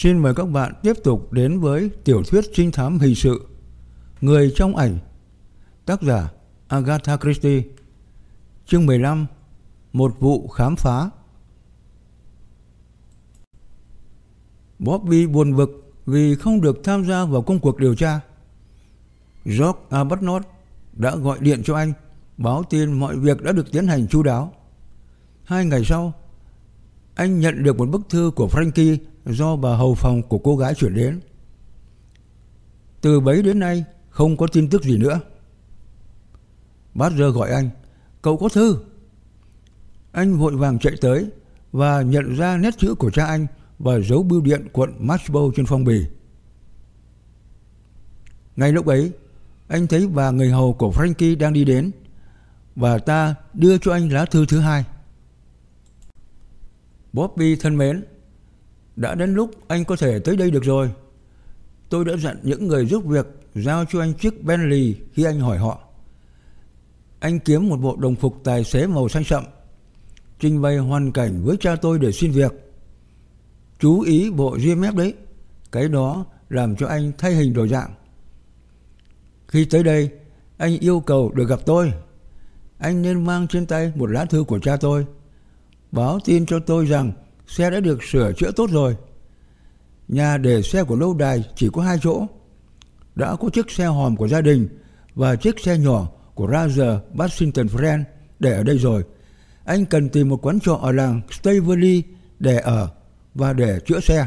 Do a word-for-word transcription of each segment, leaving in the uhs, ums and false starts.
Xin mời các bạn tiếp tục đến với tiểu thuyết trinh thám hình sự Người trong ảnh, tác giả Agatha Christie. Chương mười lăm. Một vụ khám phá. Bobby buồn bực vì không được tham gia vào công cuộc điều tra. George Arbuthnot đã gọi điện cho anh, báo tin mọi việc đã được tiến hành chu đáo. Hai ngày sau, anh nhận được một bức thư của Frankie do bà hầu phòng của cô gái chuyển đến. Từ bấy đến nay không có tin tức gì nữa. Badger gọi anh: "Cậu có thư." Anh vội vàng chạy tới và nhận ra nét chữ của cha anh và dấu bưu điện quận Marlborough trên phong bì. Ngay lúc ấy, anh thấy bà người hầu của Frankie đang đi đến. Bà ta đưa cho anh lá thư thứ hai. "Bobby thân mến, đã đến lúc anh có thể tới đây được rồi. Tôi đã dặn những người giúp việc giao cho anh chiếc Bentley khi anh hỏi họ. Anh kiếm một bộ đồng phục tài xế màu xanh sậm, trình bày hoàn cảnh với cha tôi để xin việc. Chú ý bộ giê em ép đấy, cái đó làm cho anh thay hình đổi dạng. Khi tới đây, anh yêu cầu được gặp tôi. Anh nên mang trên tay một lá thư của cha tôi, báo tin cho tôi rằng xe đã được sửa chữa tốt rồi. Nhà để xe của lâu đài chỉ có hai chỗ. Đã có chiếc xe hòm của gia đình và chiếc xe nhỏ của Roger Washington Friend để ở đây rồi. Anh cần tìm một quán trọ ở làng Staveley để ở và để chữa xe.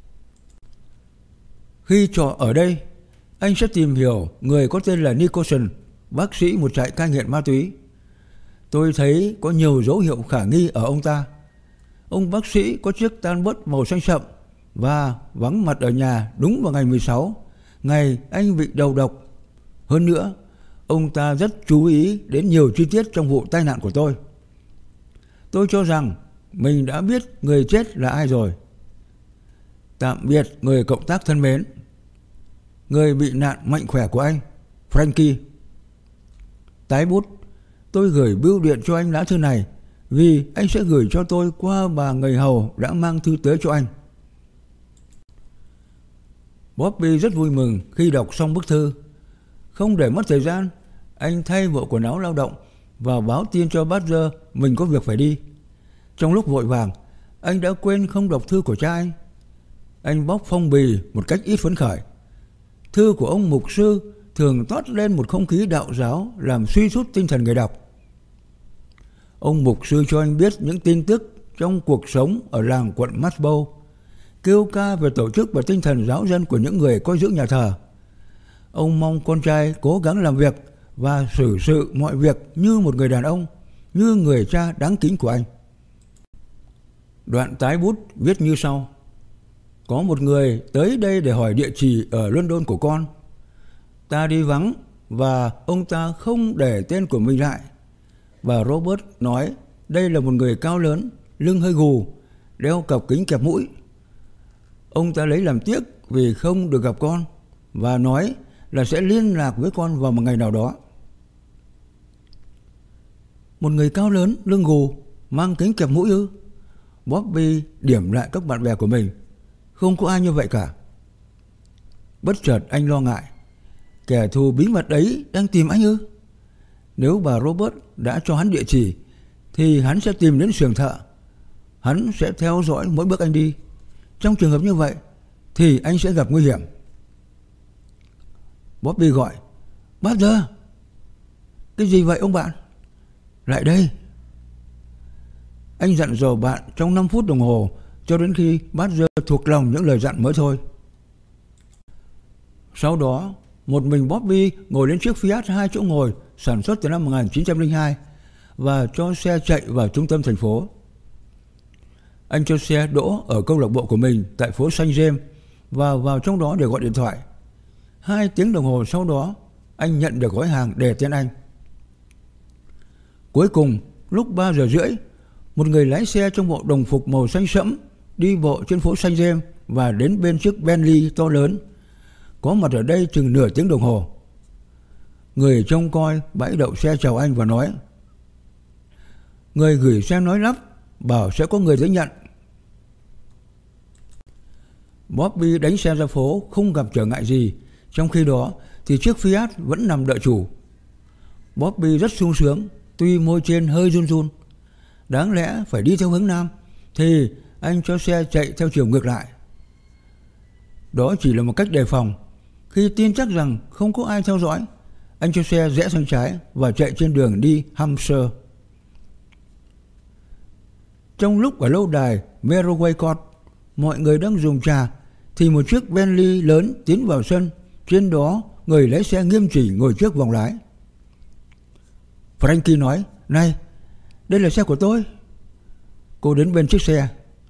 Khi trọ ở đây, anh sẽ tìm hiểu người có tên là Nicholson, bác sĩ một trại cai nghiện ma túy. Tôi thấy có nhiều dấu hiệu khả nghi ở ông ta. Ông bác sĩ có chiếc tan bớt màu xanh sậm và vắng mặt ở nhà đúng vào ngày mười sáu, ngày anh bị đầu độc. Hơn nữa, ông ta rất chú ý đến nhiều chi tiết trong vụ tai nạn của tôi. Tôi cho rằng mình đã biết người chết là ai rồi. Tạm biệt người cộng tác thân mến. Người bị nạn mạnh khỏe của anh, Frankie." Tái bút, tôi gửi bưu điện cho anh lá thư này vì anh sẽ gửi cho tôi qua bà người hầu đã mang thư tới cho anh. Bobby rất vui mừng khi đọc xong bức thư. Không để mất thời gian, anh thay bộ quần áo lao động và báo tin cho Badger mình có việc phải đi. Trong lúc vội vàng, anh đã quên không đọc thư của cha anh. Anh bóc phong bì một cách ít phấn khởi. Thư của ông mục sư thường toát lên một không khí đạo giáo làm suy sút tinh thần người đọc. Ông mục sư cho anh biết những tin tức trong cuộc sống ở làng quận Marlborough, kêu ca về tổ chức và tinh thần giáo dân của những người coi giữ nhà thờ. Ông mong con trai cố gắng làm việc và xử sự mọi việc như một người đàn ông, như người cha đáng kính của anh. Đoạn tái bút viết như sau: "Có một người tới đây để hỏi địa chỉ ở London của con. Ta đi vắng và ông ta không để tên của mình lại. Bà Robert nói đây là một người cao lớn, lưng hơi gù, đeo cặp kính kẹp mũi. Ông ta lấy làm tiếc vì không được gặp con và nói là sẽ liên lạc với con vào một ngày nào đó." Một người cao lớn, lưng gù, mang kính kẹp mũi ư? Bobby điểm lại các bạn bè của mình. Không có ai như vậy cả. Bất chợt anh lo ngại. Kẻ thù bí mật ấy đang tìm anh ư? Nếu bà Robert đã cho hắn địa chỉ thì hắn sẽ tìm đến xưởng thợ. Hắn sẽ theo dõi mỗi bước anh đi. Trong trường hợp như vậy thì anh sẽ gặp nguy hiểm. Bobby gọi: "Badger!" "Cái gì vậy ông bạn?" "Lại đây." Anh dặn dò bạn trong năm phút đồng hồ cho đến khi Badger thuộc lòng những lời dặn mới thôi. Sau đó, một mình Bobby ngồi lên chiếc Fiat hai chỗ ngồi sản xuất từ năm một nghìn chín trăm lẻ hai và cho xe chạy vào trung tâm thành phố. Anh cho xe đỗ ở câu lạc bộ của mình tại phố Saint James và vào trong đó để gọi điện thoại. Hai tiếng đồng hồ sau đó, anh nhận được gói hàng đề tên anh. Cuối cùng, lúc ba giờ rưỡi, một người lái xe trong bộ đồng phục màu xanh sẫm đi bộ trên phố Saint James và đến bên chiếc Bentley to lớn, có mặt ở đây chừng nửa tiếng đồng hồ. Người trông coi bãi đậu xe chào anh và nói: "Người gửi xe nói lắp, bảo sẽ có người tới nhận." Bobby đánh xe ra phố không gặp trở ngại gì. Trong khi đó thì chiếc Fiat vẫn nằm đợi chủ. Bobby rất sung sướng, tuy môi trên hơi run run. Đáng lẽ phải đi theo hướng nam, thì anh cho xe chạy theo chiều ngược lại. Đó chỉ là một cách đề phòng. Khi tin chắc rằng không có ai theo dõi, anh cho xe rẽ sang trái và chạy trên đường đi Hampshire. Trong lúc ở lâu đài Merroway Court, mọi người đang dùng trà, thì một chiếc Bentley lớn tiến vào sân. Trên đó người lái xe nghiêm chỉnh ngồi trước vòng lái. Frankie nói: "Này, đây là xe của tôi." Cô đến bên chiếc xe.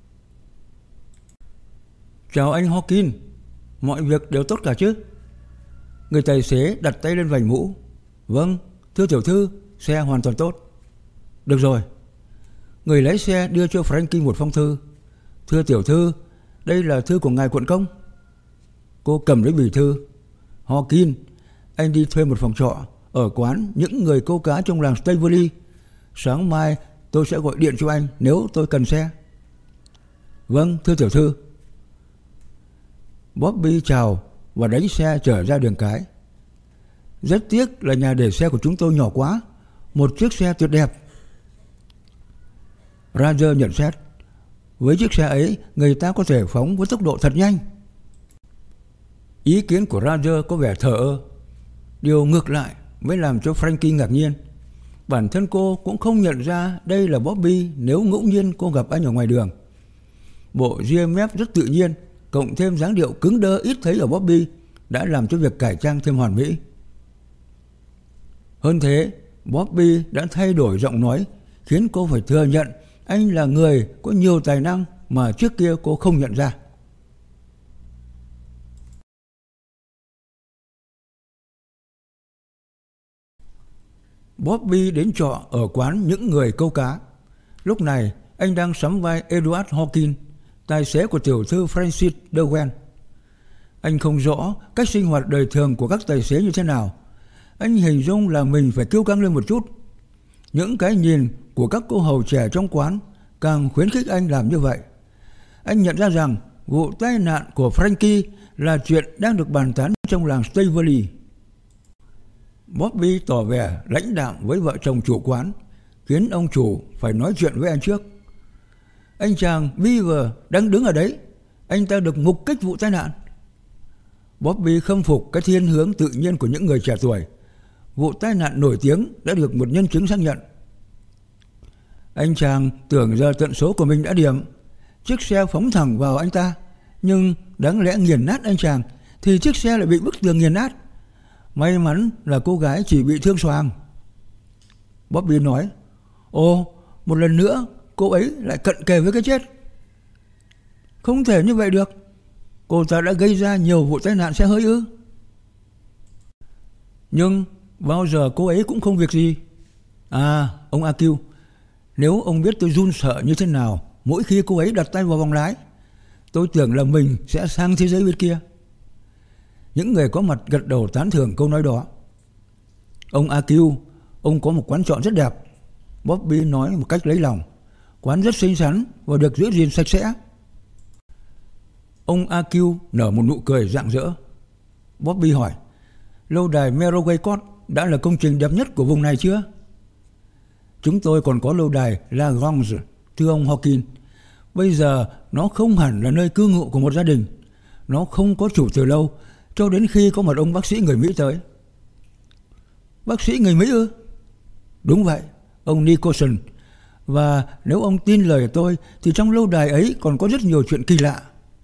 "Chào anh Hawkins, mọi việc đều tốt cả chứ?" Người tài xế đặt tay lên vành mũ. "Vâng, thưa tiểu thư, xe hoàn toàn tốt." "Được rồi." Người lái xe đưa cho Frankie một phong thư. "Thưa tiểu thư, đây là thư của ngài quận công." Cô cầm lấy bì thư. "Hawkins, anh đi thuê một phòng trọ ở quán những người câu cá trong làng Staveley. Sáng mai tôi sẽ gọi điện cho anh nếu tôi cần xe." "Vâng, thưa tiểu thư." Bobby chào và đánh xe trở ra đường cái. "Rất tiếc là nhà để xe của chúng tôi nhỏ quá. Một chiếc xe tuyệt đẹp." Roger nhận xét: "Với chiếc xe ấy, người ta có thể phóng với tốc độ thật nhanh." Ý kiến của Roger có vẻ thờ ơ. Điều ngược lại mới làm cho Frankie ngạc nhiên. Bản thân cô cũng không nhận ra đây là Bobby nếu ngẫu nhiên cô gặp anh ở ngoài đường. Bộ giê em ép rất tự nhiên, cộng thêm dáng điệu cứng đơ ít thấy ở Bobby, đã làm cho việc cải trang thêm hoàn mỹ. Hơn thế, Bobby đã thay đổi giọng nói, khiến cô phải thừa nhận anh là người có nhiều tài năng mà trước kia cô không nhận ra. Bobby đến trọ ở quán những người câu cá. Lúc này anh đang sắm vai Edward Hawkins, tài xế của tiểu thư Francis Derwent. Anh không rõ cách sinh hoạt đời thường của các tài xế như thế nào. Anh hình dung là mình phải kiêu căng lên một chút. Những cái nhìn của các cô hầu trẻ trong quán càng khuyến khích anh làm như vậy. Anh nhận ra rằng vụ tai nạn của Frankie là chuyện đang được bàn tán trong làng Staveley. Bobby tỏ vẻ lãnh đạm với vợ chồng chủ quán, khiến ông chủ phải nói chuyện với anh trước. "Anh chàng Beaver đang đứng ở đấy, anh ta được mục kích vụ tai nạn." Bobby khâm phục cái thiên hướng tự nhiên của những người trẻ tuổi. Vụ tai nạn nổi tiếng đã được một nhân chứng xác nhận. Anh chàng tưởng giờ tận số của mình đã điểm. Chiếc xe phóng thẳng vào anh ta, nhưng đáng lẽ nghiền nát anh chàng thì chiếc xe lại bị bức tường nghiền nát. May mắn là cô gái chỉ bị thương xoàng. Bobby nói: "Ồ, một lần nữa cô ấy lại cận kề với cái chết." "Không thể như vậy được. Cô ta đã gây ra nhiều vụ tai nạn xe hơi ư?" "Nhưng bao giờ cô ấy cũng không việc gì." "À, ông a quy, nếu ông biết tôi run sợ như thế nào mỗi khi cô ấy đặt tay vào vòng lái, tôi tưởng là mình sẽ sang thế giới bên kia." Những người có mặt gật đầu tán thưởng câu nói đó. "Ông a quy, ông có một quán trọ rất đẹp." Bobby nói một cách lấy lòng. "Quán rất xinh xắn và được giữ gìn sạch sẽ." Ông a quy nở một nụ cười rạng rỡ. Bobby hỏi: "Lâu đài Merroway Court đã là công trình đẹp nhất của vùng này chưa?" "Chúng tôi còn có lâu đài La Grange, thưa ông Hawkins. Bây giờ nó không hẳn là nơi cư ngụ của một gia đình. Nó không có chủ từ lâu, cho đến khi có một ông bác sĩ người Mỹ tới." "Bác sĩ người Mỹ ư?" "Đúng vậy, ông Nicholson. Và nếu ông tin lời tôi thì trong lâu đài ấy còn có rất nhiều chuyện kỳ lạ."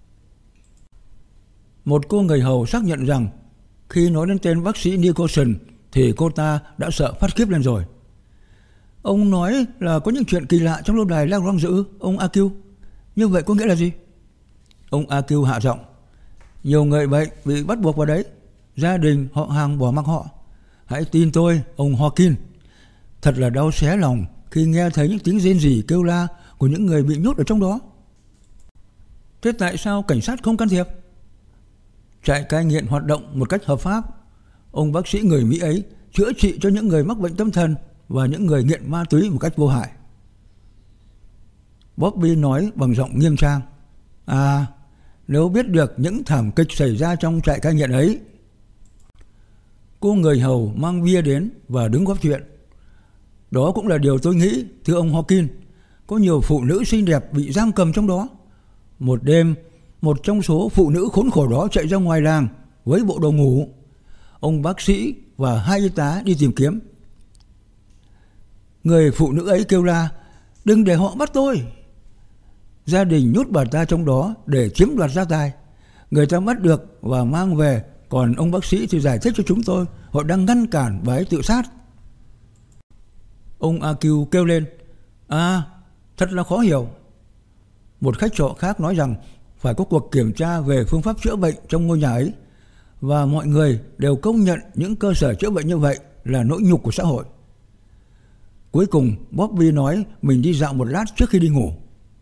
Một cô người hầu xác nhận rằng khi nói đến tên bác sĩ Nicholson thì cô ta đã sợ phát khiếp lên rồi. "Ông nói là có những chuyện kỳ lạ trong lâu đài La Grange ư, ông a quy? Như vậy có nghĩa là gì?" Ông a quy hạ giọng: "Nhiều người bệnh bị bắt buộc vào đấy. Gia đình, họ hàng bỏ mặc họ. Hãy tin tôi, ông Hawkins. Thật là đau xé lòng khi nghe thấy những tiếng rên rỉ kêu la của những người bị nhốt ở trong đó." "Thế tại sao cảnh sát không can thiệp?" "Trại cai nghiện hoạt động một cách hợp pháp. Ông bác sĩ người Mỹ ấy chữa trị cho những người mắc bệnh tâm thần và những người nghiện ma túy một cách vô hại." Bobby nói bằng giọng nghiêm trang: "À, nếu biết được những thảm kịch xảy ra trong trại cai nghiện ấy. Cô người hầu mang bia đến và đứng góp chuyện. Đó cũng là điều tôi nghĩ, thưa ông Hawkins. Có nhiều phụ nữ xinh đẹp bị giam cầm trong đó. Một đêm, một trong số phụ nữ khốn khổ đó chạy ra ngoài làng với bộ đồ ngủ. Ông bác sĩ và hai y tá đi tìm kiếm. Người phụ nữ ấy kêu la: "Đừng để họ bắt tôi!" Gia đình nhốt bà ta trong đó để chiếm đoạt gia tài. Người ta bắt được và mang về, còn ông bác sĩ thì giải thích cho chúng tôi họ đang ngăn cản bà ấy tự sát. Ông a quy kêu lên: "À, thật là khó hiểu." Một khách trọ khác nói rằng phải có cuộc kiểm tra về phương pháp chữa bệnh trong ngôi nhà ấy, và mọi người đều công nhận những cơ sở chữa bệnh như vậy là nỗi nhục của xã hội. Cuối cùng Bobby nói mình đi dạo một lát trước khi đi ngủ.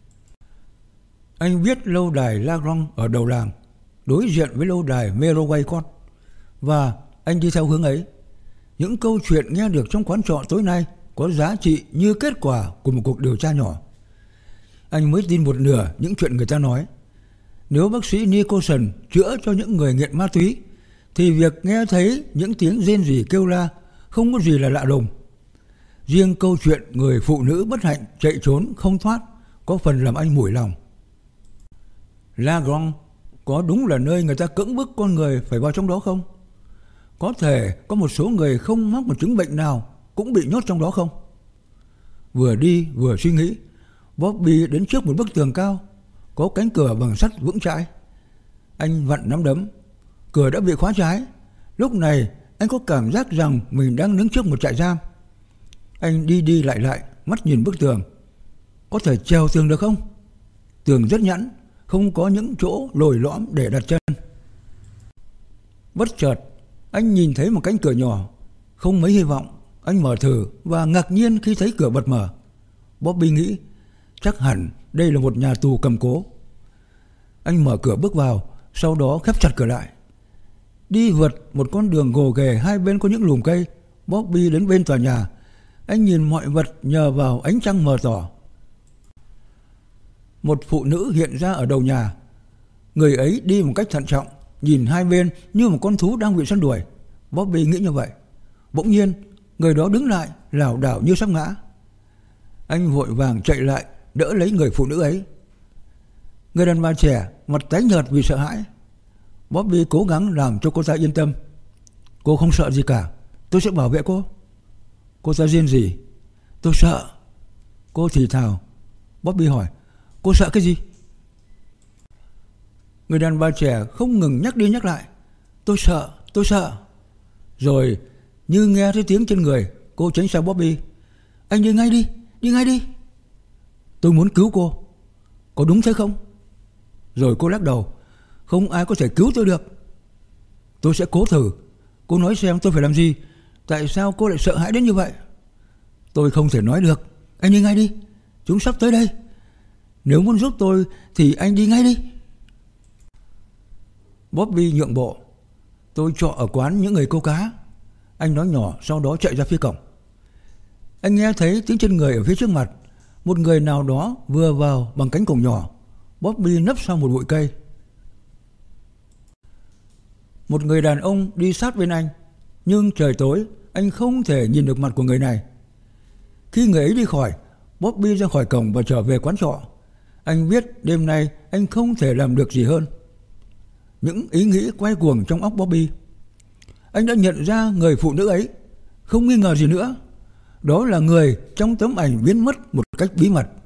Anh biết lâu đài La Grande ở đầu làng, đối diện với lâu đài Meroway Court, và anh đi theo hướng ấy. Những câu chuyện nghe được trong quán trọ tối nay có giá trị như kết quả của một cuộc điều tra nhỏ. Anh mới tin một nửa những chuyện người ta nói. Nếu bác sĩ Nicholson chữa cho những người nghiện ma túy, thì việc nghe thấy những tiếng rên rỉ kêu la không có gì là lạ lùng. Riêng câu chuyện người phụ nữ bất hạnh chạy trốn không thoát có phần làm anh mủi lòng. La Grande có đúng là nơi người ta cưỡng bức con người phải vào trong đó không? Có thể có một số người không mắc một chứng bệnh nào cũng bị nhốt trong đó không? Vừa đi vừa suy nghĩ, Bobby đến trước một bức tường cao, có cánh cửa bằng sắt vững chãi. Anh vặn nắm đấm, cửa đã bị khóa trái. Lúc này anh có cảm giác rằng mình đang đứng trước một trại giam. Anh đi đi lại lại, mắt nhìn bức tường. Có thể trèo tường được không? Tường rất nhẵn, không có những chỗ lồi lõm để đặt chân. Bất chợt anh nhìn thấy một cánh cửa nhỏ, không mấy hy vọng. Anh mở thử và ngạc nhiên khi thấy cửa bật mở. Bobby nghĩ chắc hẳn đây là một nhà tù cầm cố. Anh mở cửa bước vào, sau đó khép chặt cửa lại. Đi vượt một con đường gồ ghề, hai bên có những lùm cây, Bobby đến bên tòa nhà. Anh nhìn mọi vật nhờ vào ánh trăng mờ tỏ. Một phụ nữ hiện ra ở đầu nhà. Người ấy đi một cách thận trọng, nhìn hai bên như một con thú đang bị săn đuổi. Bobby nghĩ như vậy. Bỗng nhiên người đó đứng lại, lảo đảo như sắp ngã. Anh vội vàng chạy lại đỡ lấy người phụ nữ ấy. Người đàn bà trẻ mặt tái nhợt vì sợ hãi. Bobby cố gắng làm cho cô ta yên tâm. Cô không sợ gì cả, tôi sẽ bảo vệ cô. Cô ta rên rỉ. Tôi sợ. Cô thì thào. Bobby hỏi, cô sợ cái gì? Người đàn bà trẻ không ngừng nhắc đi nhắc lại. Tôi sợ, tôi sợ. Rồi như nghe thấy tiếng trên người, cô tránh xa Bobby. Anh đi ngay đi, đi ngay đi. Tôi muốn cứu cô. Có đúng thế không? Rồi cô lắc đầu. Không ai có thể cứu tôi được. Tôi sẽ cố thử. Cô nói xem tôi phải làm gì? Tại sao cô lại sợ hãi đến như vậy? Tôi không thể nói được. Anh đi ngay đi. Chúng sắp tới đây. Nếu muốn giúp tôi thì anh đi ngay đi. Bobby nhượng bộ. Tôi trọ ở quán những người câu cá. Anh nói nhỏ, sau đó chạy ra phía cổng. Anh nghe thấy tiếng chân người ở phía trước mặt. Một người nào đó vừa vào bằng cánh cổng nhỏ. Bobby nấp sau một bụi cây. Một người đàn ông đi sát bên anh. Nhưng trời tối, anh không thể nhìn được mặt của người này. Khi người ấy đi khỏi, Bobby ra khỏi cổng và trở về quán trọ. Anh biết đêm nay anh không thể làm được gì hơn. Những ý nghĩ quay cuồng trong óc Bobby. Anh đã nhận ra người phụ nữ ấy. Không nghi ngờ gì nữa. Đó là người trong tấm ảnh biến mất một cách bí mật.